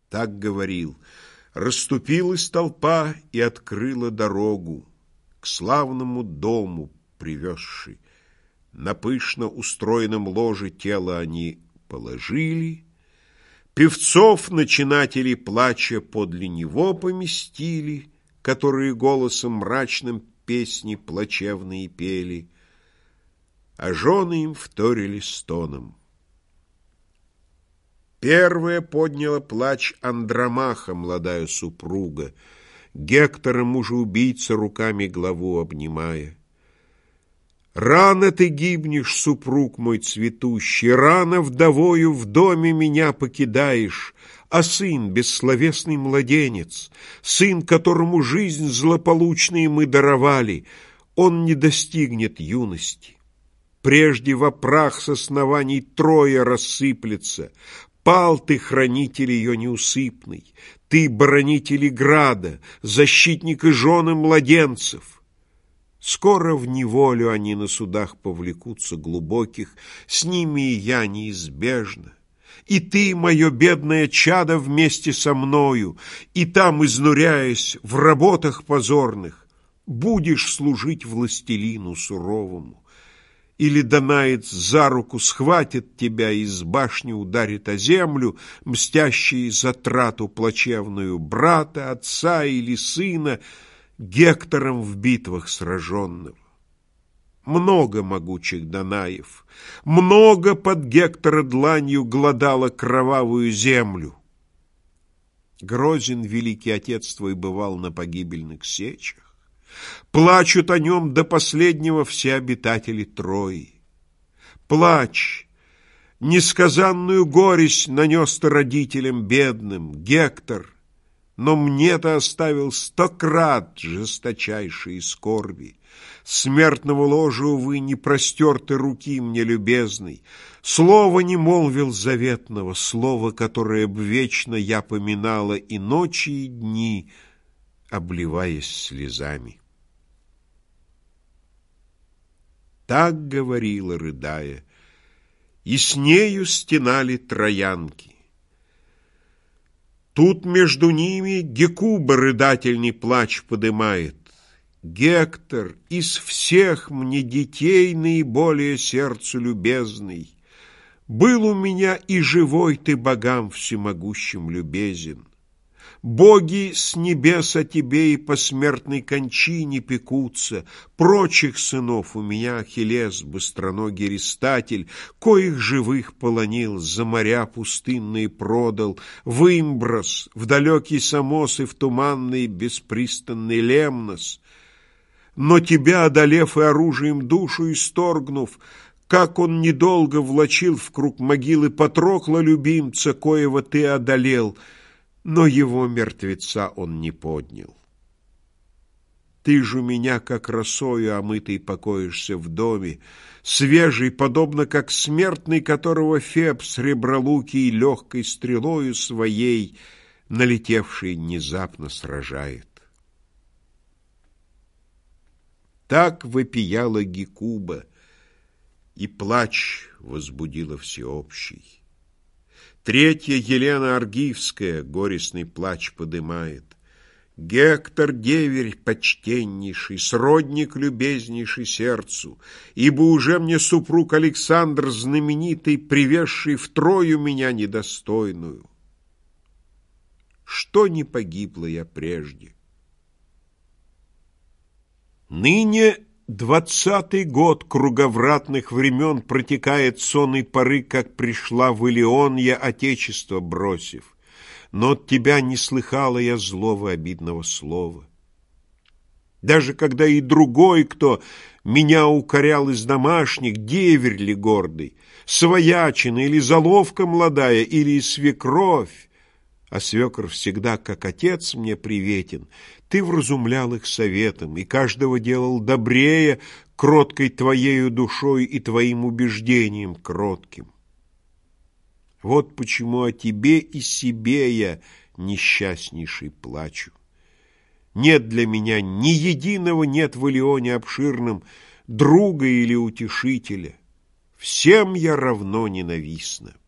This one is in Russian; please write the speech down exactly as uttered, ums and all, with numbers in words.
Так говорил. Расступилась толпа и открыла дорогу к славному дому, привезши. На пышно устроенном ложе тело они положили, певцов, начинателей плача, подле него поместили, которые голосом мрачным песни плачевные пели, а жены им вторили стоном. Первая подняла плач Андромаха, молодая супруга, Гектора, мужа-убийца, руками главу обнимая. Рано ты гибнешь, супруг мой цветущий, рано вдовою в доме меня покидаешь, а сын, бессловесный младенец, сын, которому жизнь злополучную мы даровали, он не достигнет юности. Прежде во прах с оснований Троя рассыплется. Пал ты, хранитель ее неусыпный, ты, бранитель града, защитник и жены младенцев. Скоро в неволю они на судах повлекутся глубоких, с ними и я неизбежно. И ты, мое бедное чадо, вместе со мною, и там, изнуряясь в работах позорных, будешь служить властелину суровому. Или Данаец за руку схватит тебя и с башни ударит о землю, мстящий за трату плачевную брата, отца или сына, Гектором в битвах сраженного. Много могучих Данаев, много под Гектора дланью глодало кровавую землю. Грозен великий отец твой бывал на погибельных сечах. Плачут о нем до последнего все обитатели Трои. Плачь, несказанную горесть нанес ты родителям бедным, Гектор, но мне-то оставил сто крат жесточайшие скорби. Смертного ложа, увы, не простер ты руки мне любезной, слова не молвил заветного, слова, которое б вечно я поминала и ночи, и дни, обливаясь слезами. Так говорила, рыдая, и с нею стенали троянки. Тут между ними Гекуба рыдательный плач подымает. Гектор, из всех мне детей наиболее сердцу любезный, был у меня и живой ты богам всемогущим любезен. Боги с небес о тебе и по смертной кончине пекутся. Прочих сынов у меня Ахиллес, быстроногий Ристатель, коих живых полонил, за моря пустынные продал, в Имброс, в далекий Самос и в туманный беспристанный Лемнос. Но тебя, одолев и оружием душу исторгнув, как он недолго влачил в круг могилы Патрокла любимца, коего ты одолел, но его мертвеца он не поднял. Ты же у меня, как росою омытый, покоишься в доме, свежий, подобно как смертный, которого Феб сребролукий легкой стрелою своей, налетевший, внезапно сражает. Так вопияла Гекуба, и плач возбудила всеобщий. Третья, Елена Аргивская, горестный плач подымает. Гектор, деверь почтеннейший, сродник любезнейший сердцу, ибо уже мне супруг Александр знаменитый, привезший в Трою меня недостойную. Что не погибла я прежде? Ныне двадцатый год круговратных времен протекает сонной поры, как пришла в Илион я, отечество бросив, но от тебя не слыхала я злого обидного слова. Даже когда и другой, кто меня укорял из домашних, деверь ли гордый, своячина или заловка молодая, или свекровь, а свекр всегда, как отец, мне приветен, ты вразумлял их советом и каждого делал добрее кроткой твоею душой и твоим убеждением кротким. Вот почему о тебе и себе я несчастнейший плачу. Нет для меня ни единого нет в Илионе обширном друга или утешителя. Всем я равно ненавистна.